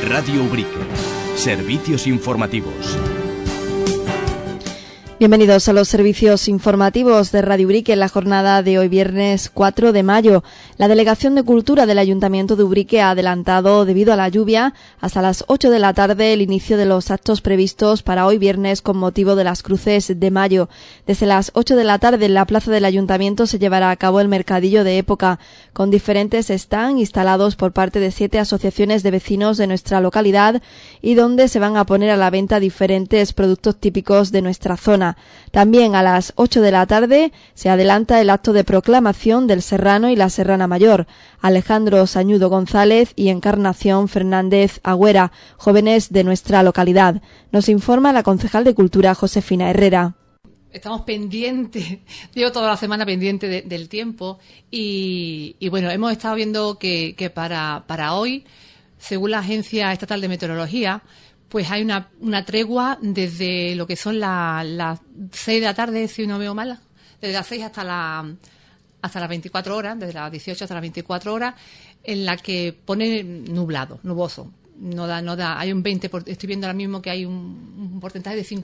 Radio Ubrique. Servicios informativos. Bienvenidos a los servicios informativos de Radio Ubrique en la jornada de hoy viernes 4 de mayo. La Delegación de Cultura del Ayuntamiento de Ubrique ha adelantado, debido a la lluvia, hasta las 8 de la tarde el inicio de los actos previstos para hoy viernes con motivo de las cruces de mayo. Desde las 8 de la tarde en la plaza del Ayuntamiento se llevará a cabo el mercadillo de época, con diferentes stands instalados por parte de 7 asociaciones de vecinos de nuestra localidad y donde se van a poner a la venta diferentes productos típicos de nuestra zona. También a las 8 de la tarde se adelanta el acto de proclamación del Serrano y la Serrana Mayor. Alejandro Sañudo González y Encarnación Fernández Agüera, jóvenes de nuestra localidad. Nos informa la concejal de Cultura, Josefina Herrera. Estamos pendientes, llevo toda la semana pendiente del tiempo y bueno, hemos estado viendo que para hoy, según la Agencia Estatal de Meteorología, pues hay una tregua desde lo que son las 6 de la tarde, si no veo mal, desde las 6 hasta las 24 horas, desde las 18 hasta las 24 horas, en la que pone nuboso. No da, hay un 20%, estoy viendo ahora mismo que hay un porcentaje de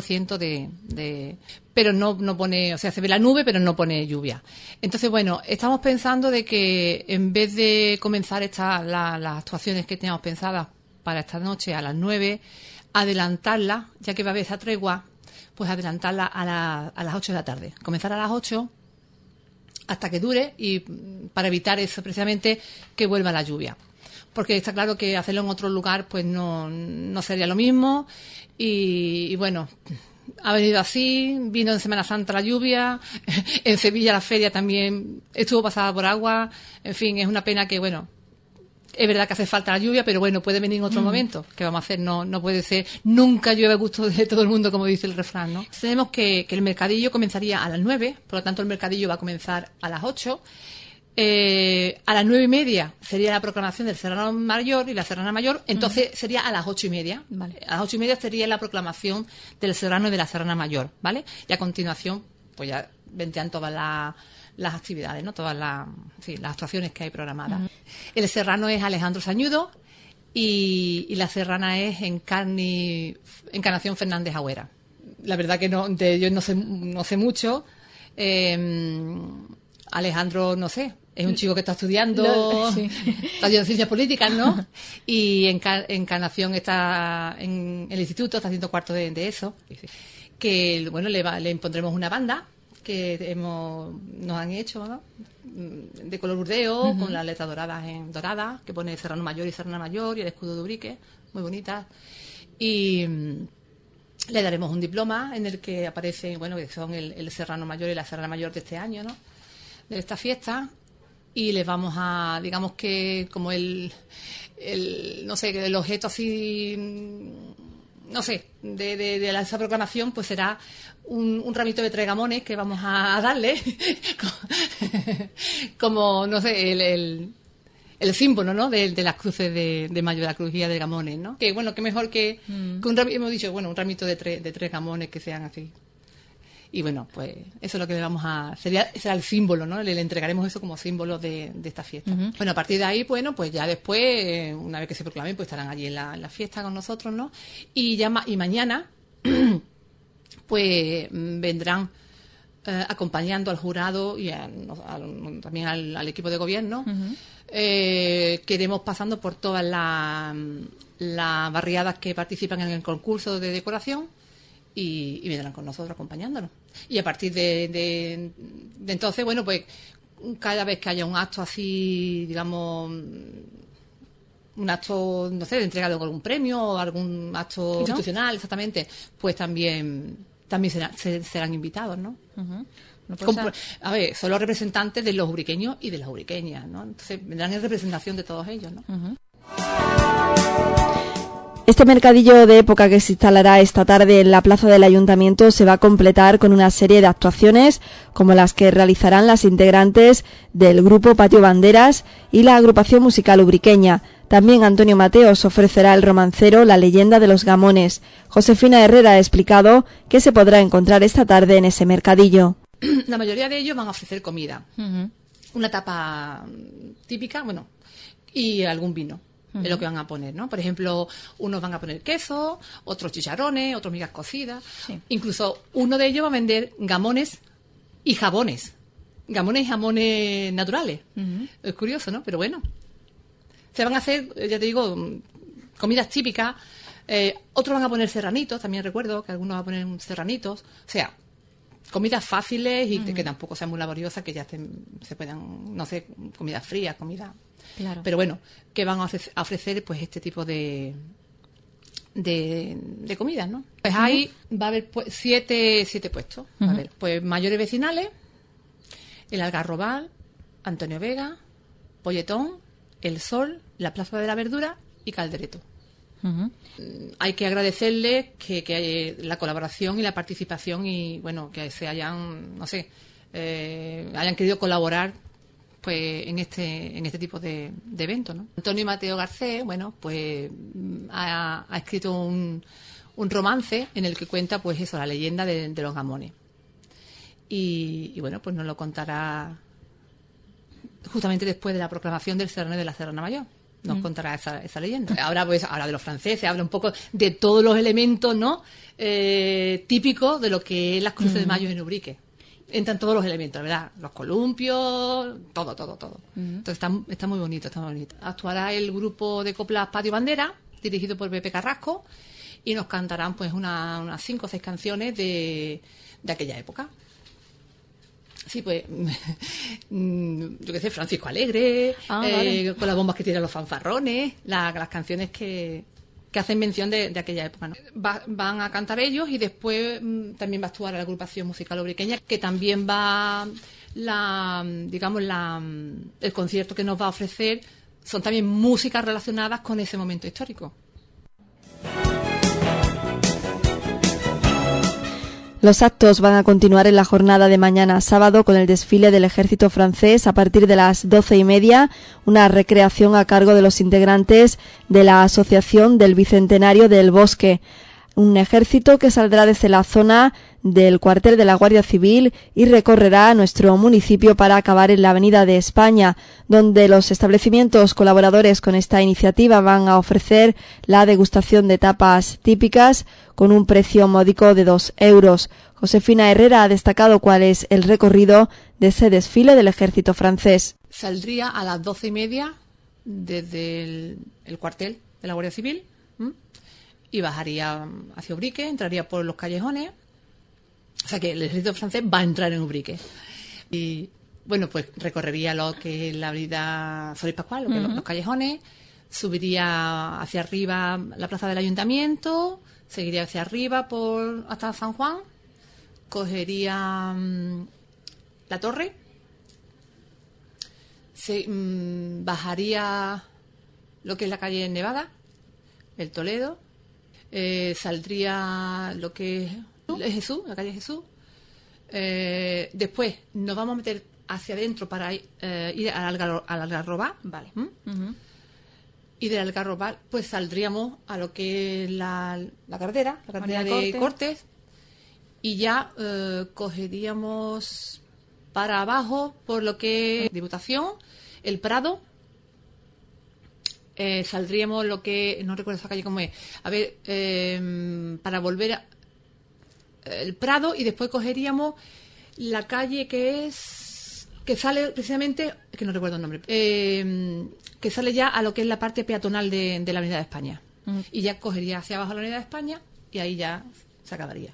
50% pero no pone, o sea, se ve la nube, pero no pone lluvia. Entonces, bueno, estamos pensando de que en vez de comenzar las actuaciones que teníamos pensadas para esta noche a las 9, adelantarla, ya que va a haber esa tregua, pues adelantarla a las 8 de la tarde. Comenzar a las 8 hasta que dure y para evitar eso, precisamente, que vuelva la lluvia. Porque está claro que hacerlo en otro lugar pues no sería lo mismo y bueno, ha venido así, vino en Semana Santa la lluvia, en Sevilla la feria también estuvo pasada por agua, en fin, es una pena que, bueno, es verdad que hace falta la lluvia, pero bueno, puede venir en otro momento. ¿Qué vamos a hacer? No puede ser, nunca llueve a gusto de todo el mundo, como dice el refrán, ¿no? Tenemos que el mercadillo comenzaría a las 9, por lo tanto el mercadillo va a comenzar a las 8. A las 9:30 sería la proclamación del Serrano Mayor y la Serrana Mayor, entonces sería a las 8:30. Vale. A las 8:30 sería la proclamación del Serrano y de la Serrana Mayor, ¿vale? Y a continuación, pues ya vendrían todas las actividades, ¿no? Todas las actuaciones que hay programadas. El Serrano es Alejandro Sañudo y la Serrana es Encarnación Fernández Agüera. La verdad que de ellos no sé mucho. Alejandro, no sé, es un chico que está estudiando, está estudiando ciencias políticas, ¿no? Y Encarnación está en el instituto, está haciendo cuarto de eso. Que, bueno, le impondremos una banda que nos han hecho, ¿no? De color burdeo, con las letras doradas, que pone Serrano Mayor y Serrana Mayor y el escudo de Ubrique, muy bonitas. Y le daremos un diploma en el que aparece, bueno, que son el Serrano Mayor y la Serrana Mayor de este año, ¿no? De esta fiesta, y les vamos a, digamos que como el no sé, el objeto así, no sé, de esa proclamación, pues será un ramito de tregamones que vamos a darle como, no sé, el símbolo, ¿no? De las cruces de mayo, de la crujía de gamones, ¿no? Que bueno, que mejor que un ramito, hemos dicho, bueno, un ramito de tres gamones que sean así. Y bueno, pues eso es lo que le vamos a... será el símbolo, ¿no? Le entregaremos eso como símbolo de esta fiesta. Bueno, a partir de ahí, bueno, pues ya después, una vez que se proclamen, pues estarán allí en la fiesta con nosotros, ¿no? Y mañana, pues vendrán acompañando al jurado y también al equipo de gobierno. Que iremos pasando por todas las barriadas que participan en el concurso de decoración. Y vendrán con nosotros acompañándonos. Y a partir de entonces, bueno, pues cada vez que haya un acto así, digamos, un acto, no sé, de entrega de algún premio o algún acto institucional, exactamente, pues también serán invitados, ¿no? A ver, son los representantes de los ubriqueños y de las ubriqueñas, ¿no? Entonces vendrán en representación de todos ellos, ¿no? Este mercadillo de época que se instalará esta tarde en la plaza del Ayuntamiento se va a completar con una serie de actuaciones como las que realizarán las integrantes del grupo Patio Banderas y la agrupación musical ubriqueña. También Antonio Mateos ofrecerá el romancero La leyenda de los Gamones. Josefina Herrera ha explicado qué se podrá encontrar esta tarde en ese mercadillo. La mayoría de ellos van a ofrecer comida, una tapa típica, bueno, y algún vino. es lo que van a poner, ¿no? Por ejemplo, unos van a poner queso, otros chicharrones, otros migas cocidas. Sí. Incluso uno de ellos va a vender gamones y jabones. Gamones y jamones naturales. Es curioso, ¿no? Pero bueno. Se van a hacer, ya te digo, comidas típicas. Otros van a poner serranitos, también recuerdo que algunos van a poner serranitos. O sea, comidas fáciles y que tampoco sean muy laboriosas, que ya se puedan, no sé, comidas frías, comidas... Claro. Pero bueno, que van a ofrecer pues este tipo de comidas, ¿no? Pues ahí va a haber siete puestos. A ver, pues mayores vecinales, el Algarrobal, Antonio Vega, Polletón, El Sol, la Plaza de la Verdura y Caldereto. Hay que agradecerles que la colaboración y la participación y, bueno, que se hayan, no sé, hayan querido colaborar pues en este tipo de eventos, ¿no? Antonio y Mateo Garcés, bueno, pues ha escrito un romance en el que cuenta, pues eso, la leyenda de los gamones. Y bueno, pues nos lo contará justamente después de la proclamación del Serrano de la Serrana Mayor. Nos contará esa leyenda. Ahora pues habla de los franceses, habla un poco de todos los elementos, ¿no? Típicos de lo que es las cruces de mayo en Ubrique. Entran todos los elementos, ¿verdad? Los columpios, todo. Entonces está muy bonito, está muy bonito. Actuará el grupo de coplas Patio Bandera, dirigido por Pepe Carrasco, y nos cantarán pues unas 5 o 6 canciones de aquella época. Sí, pues, yo qué sé, Francisco Alegre, vale. Con las bombas que tiran los fanfarrones, las canciones que hacen mención de aquella época, ¿no? Van a cantar ellos y después también va a actuar la agrupación musical ubriqueña, que también va, el concierto que nos va a ofrecer son también músicas relacionadas con ese momento histórico. Los actos van a continuar en la jornada de mañana sábado con el desfile del ejército francés a partir de las 12:30, una recreación a cargo de los integrantes de la Asociación del Bicentenario del Bosque. Un ejército que saldrá desde la zona del cuartel de la Guardia Civil y recorrerá nuestro municipio para acabar en la Avenida de España, donde los establecimientos colaboradores con esta iniciativa van a ofrecer la degustación de tapas típicas con un precio módico de 2 euros. Josefina Herrera ha destacado cuál es el recorrido de ese desfile del ejército francés. Saldría a las 12:30 desde el cuartel de la Guardia Civil y bajaría hacia Ubrique, entraría por los callejones. O sea que el ejército francés va a entrar en Ubrique. Y bueno, pues recorrería lo que es la avenida Solís Pascual, lo que es los callejones, subiría hacia arriba la plaza del ayuntamiento, seguiría hacia arriba hasta San Juan, cogería la torre, bajaría lo que es la calle Nevada, el Toledo, saldría lo que es Jesús, la calle Jesús. Después nos vamos a meter hacia adentro para ir al Algarrobal, ¿vale? Y del Algarrobal pues saldríamos a lo que es la carretera de Cortes, y ya cogeríamos para abajo por lo que es Diputación, el Prado. Saldríamos lo que no recuerdo esa calle cómo es, a ver, para volver el Prado, y después cogeríamos la calle que sale precisamente, es que no recuerdo el nombre, que sale ya a lo que es la parte peatonal de la Avenida de España, y ya cogería hacia abajo la Avenida de España y ahí ya se acabaría.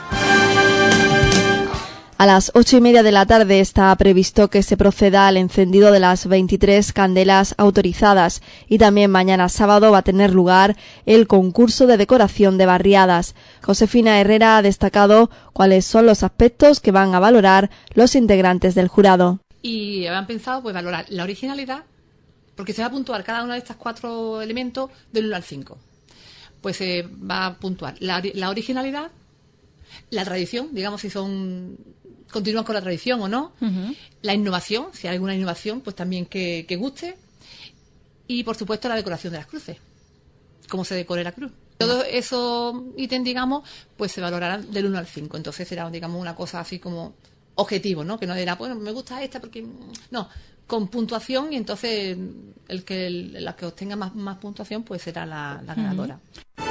A las 8:30 de la tarde está previsto que se proceda al encendido de las 23 candelas autorizadas, y también mañana sábado va a tener lugar el concurso de decoración de barriadas. Josefina Herrera ha destacado cuáles son los aspectos que van a valorar los integrantes del jurado. Y habían pensado pues valorar la originalidad, porque se va a puntuar cada uno de estos 4 elementos del 1 al 5. Pues se va a puntuar la originalidad, la tradición, digamos si continúan con la tradición o no, la innovación, si hay alguna innovación, pues también que guste, y por supuesto la decoración de las cruces, cómo se decore la cruz. Todos esos ítems, digamos, pues se valorarán del 1 al 5, entonces será, digamos, una cosa así como objetivo, ¿no? Que no dirá, bueno, me gusta esta porque... No, con puntuación, y entonces la que obtenga más puntuación pues será la ganadora.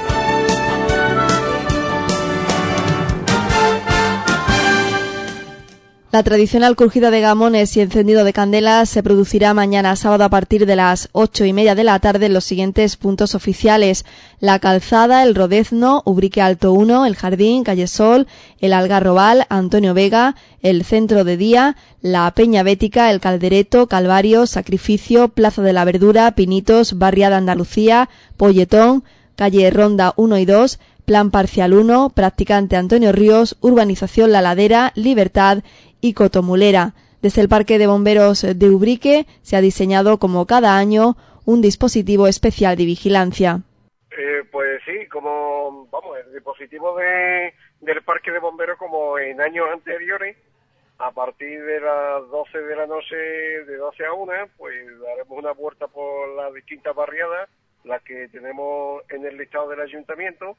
La tradicional crujida de gamones y encendido de candelas se producirá mañana sábado a partir de las 8:30 de la tarde en los siguientes puntos oficiales: La Calzada, El Rodezno, Ubrique Alto 1, El Jardín, Calle Sol, El Algarrobal, Antonio Vega, el Centro de Día, La Peña Bética, El Caldereto, Calvario, Sacrificio, Plaza de la Verdura, Pinitos, Barriada Andalucía, Polletón, Calle Ronda 1 y 2, Plan Parcial 1, Practicante Antonio Ríos, Urbanización La Ladera, Libertad y Cotomulera. Desde el Parque de Bomberos de Ubrique se ha diseñado, como cada año, un dispositivo especial de vigilancia. Pues sí, como el dispositivo del Parque de Bomberos, como en años anteriores, a partir de las 12 de la noche, de 12 a 1, pues daremos una vuelta por las distintas barriadas, las que tenemos en el listado del ayuntamiento,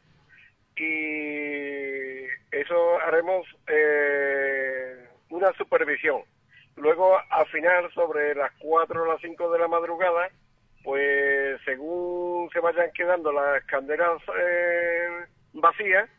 y eso haremos una supervisión. Luego, al final, sobre las 4 o las 5 de la madrugada, pues según se vayan quedando las candelas vacías,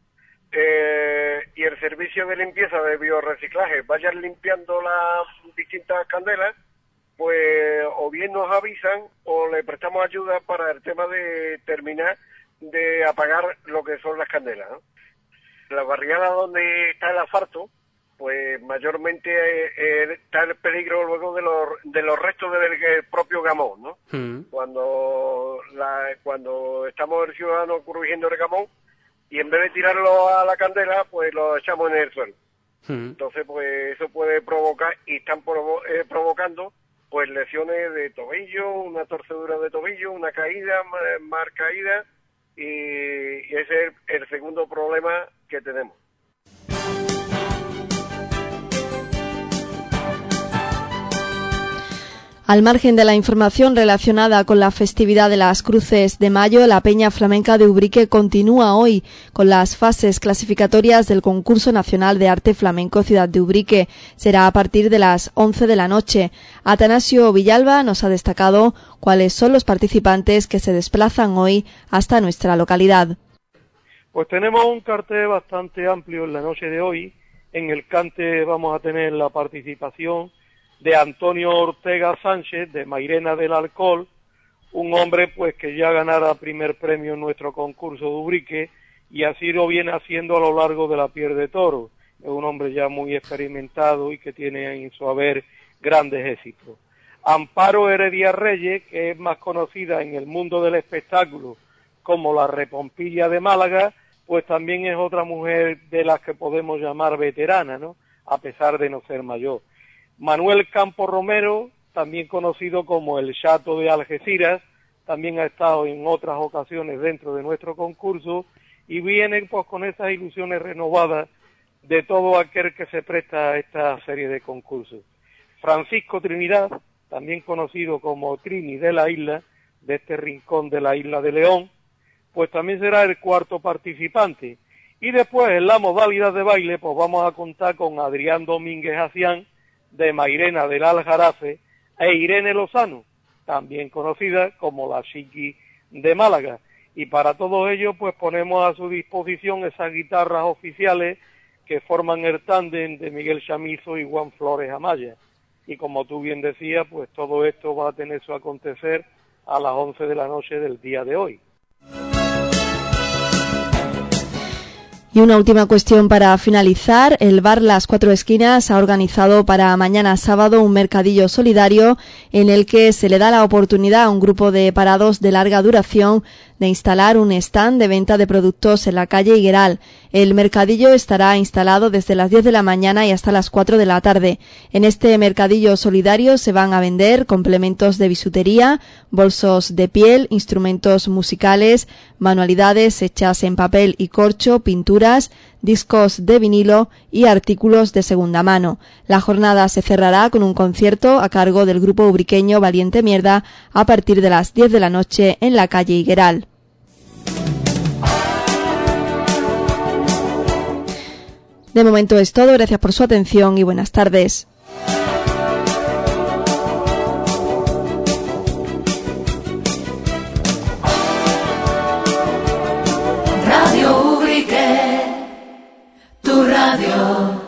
y el servicio de limpieza de biorreciclaje vayan limpiando las distintas candelas, pues o bien nos avisan o le prestamos ayuda para el tema de terminar de apagar lo que son las candelas, ¿no? La barriada donde está el asfalto, pues mayormente está el peligro luego de los restos del propio gamón, ¿no? Cuando estamos el ciudadano crujiendo el gamón, y en vez de tirarlo a la candela, pues lo echamos en el suelo. Entonces, pues eso puede provocar, y están provocando, pues lesiones de tobillo, una torcedura de tobillo, una caída, más caída, y ese es el segundo problema que tenemos. Al margen de la información relacionada con la festividad de las Cruces de Mayo, la Peña Flamenca de Ubrique continúa hoy con las fases clasificatorias del Concurso Nacional de Arte Flamenco Ciudad de Ubrique. Será a partir de las 11 de la noche. Atanasio Villalba nos ha destacado cuáles son los participantes que se desplazan hoy hasta nuestra localidad. Pues tenemos un cartel bastante amplio en la noche de hoy. En el cante vamos a tener la participación de Antonio Ortega Sánchez, de Mairena del Alcol, un hombre pues que ya ganara primer premio en nuestro concurso de Ubrique, y así lo viene haciendo a lo largo de la Piel de Toro. Es un hombre ya muy experimentado y que tiene en su haber grandes éxitos. Amparo Heredia Reyes, que es más conocida en el mundo del espectáculo como la Repompilla de Málaga, pues también es otra mujer de las que podemos llamar veterana, ¿no?, a pesar de no ser mayor. Manuel Campo Romero, también conocido como el Chato de Algeciras, también ha estado en otras ocasiones dentro de nuestro concurso y viene pues con esas ilusiones renovadas de todo aquel que se presta a esta serie de concursos. Francisco Trinidad, también conocido como Trini de la isla, de este rincón de la isla de León, pues también será el cuarto participante. Y después en la modalidad de baile pues vamos a contar con Adrián Domínguez Acián, de Mairena del Aljarafe, e Irene Lozano, también conocida como la Chiqui de Málaga. Y para todo ello pues ponemos a su disposición esas guitarras oficiales que forman el tándem de Miguel Chamizo y Juan Flores Amaya. Y como tú bien decías, pues todo esto va a tener su acontecer a las 11 de la noche del día de hoy. Y una última cuestión para finalizar. El bar Las Cuatro Esquinas ha organizado para mañana sábado un mercadillo solidario en el que se le da la oportunidad a un grupo de parados de larga duración de instalar un stand de venta de productos en la calle Higueral. El mercadillo estará instalado desde las 10 de la mañana y hasta las 4 de la tarde. En este mercadillo solidario se van a vender complementos de bisutería, bolsos de piel, instrumentos musicales, manualidades hechas en papel y corcho, pinturas, discos de vinilo y artículos de segunda mano. La jornada se cerrará con un concierto a cargo del grupo ubriqueño Valiente Mierda a partir de las 10 de la noche en la calle Higueral. De momento es todo, gracias por su atención y buenas tardes. Radio.